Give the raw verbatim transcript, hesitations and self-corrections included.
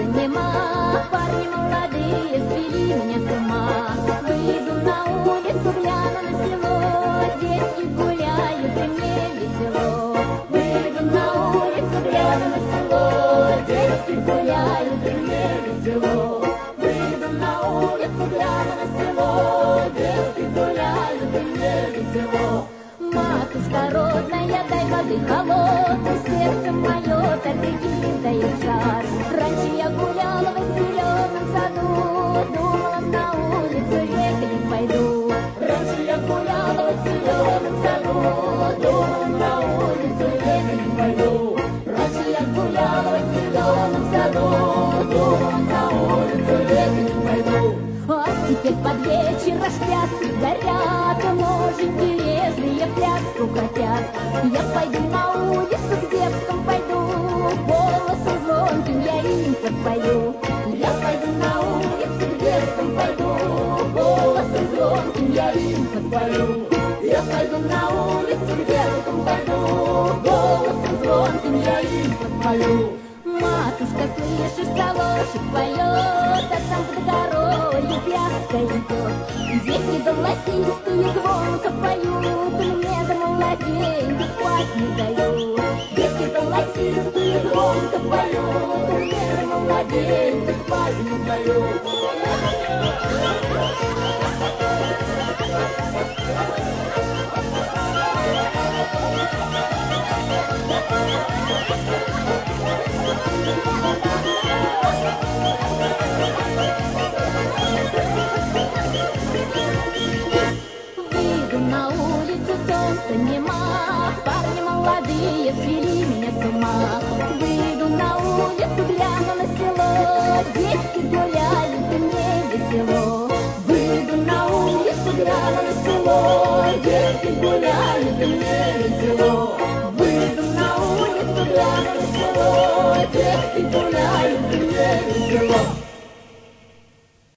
нема, парни молодые свели меня с ума. Выйду на улицу, гляну на село, детки гуляют и мне весело. Выйду на улицу, гляну на село, детки гуляют и мне весело. Выйду на улицу, гляну на село, детки гуляют и мне весело. Матушка родная, дай воды холодной, сердце мое так и кидает жар. Раньше я гуляла в зеленом саду, думала, на улицу ехать пойду. Раньше я гуляла в зеленом саду, думала, на улицу ехать пойду. Раньше я гуляла в зеленом саду, думала, на улицу ехать пойду. А теперь под вечер аж пятки горят, ноженьки резные пляску хотят. Я пойду на улицу, к девкам пойду, голосом звонким я им подпою. Я пойду на улицу, к девкам пойду, голосом звонким я им подпою. Я пойду на улицу, к девкам пойду, голосом звонким я им подпою. Матушка, слышишь, солошек поет, а там под горою пляска идет. Дети голосистые звонко поют, мне за младенька спать не дают. Дети голосистые звонко поют, мне за младенька спать не дают. Выйду на улицу, солнца нема, парни молодые свели меня с ума. Выйду на улицу, гляну на село, детки гуляют и мне весело. Выйду на улицу, гляну на село, детки гуляют и мне весело. Выйду на улицу, гляну на село, детки гуляют.